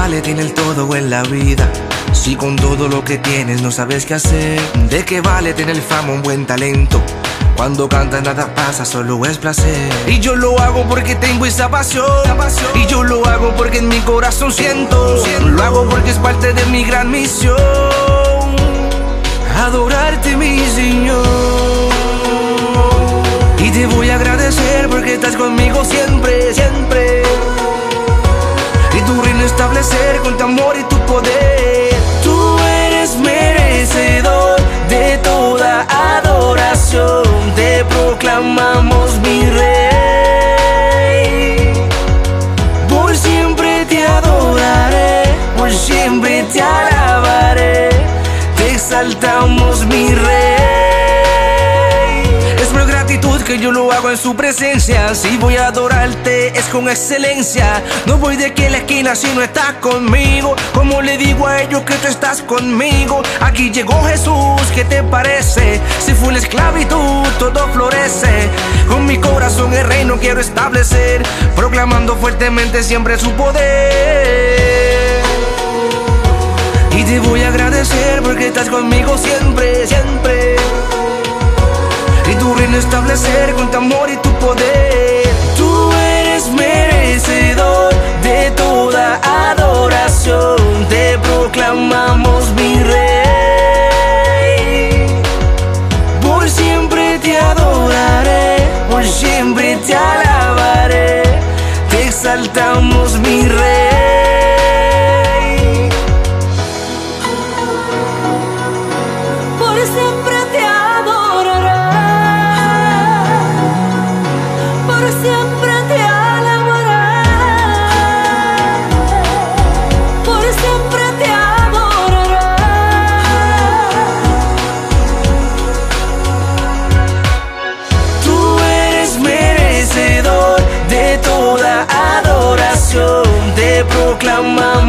vale tener todo en la vida si con todo lo que tienes no sabes qué hacer? ¿De qué vale tener fama, un buen talento? Cuando cantas nada pasa, solo es placer. Y yo lo hago porque tengo esa pasión. Y yo lo hago porque en mi corazón siento. Lo hago porque es parte de mi gran misión, adorarte, mi Señor. Y te voy a agradecer porque estás conmigo siempre, siempre. Y tu reino establecer con tu amor y tu poder. Tú eres merecedor de toda adoración. Te proclamamos, mi Rey. Por siempre te adoraré, por siempre te alabaré. Te exaltamos, mi Rey. Es por gratitud que yo lo hago en su presencia. Si voy a adorarte es con excelencia. No voy de aquí a la esquina si no estás conmigo. Como le digo a ellos que tú estás conmigo. Aquí llegó Jesús, ¿qué te parece? Si fue la esclavitud, todo florece. Con mi corazón el reino quiero establecer, proclamando fuertemente siempre su poder. Y te voy a agradecer porque estás conmigo siempre, siempre. Y tu reino establecer con tu amor y tu poder. Tú eres merecedor de toda adoración. Te proclamamos, mi Rey. Por siempre te adoraré, por siempre te alabaré. Te exaltamos, mi Rey. Por siempre te adoraré, por siempre te alabaré, por siempre te adoraré. Tú eres merecedor de toda adoración. Te proclamamos,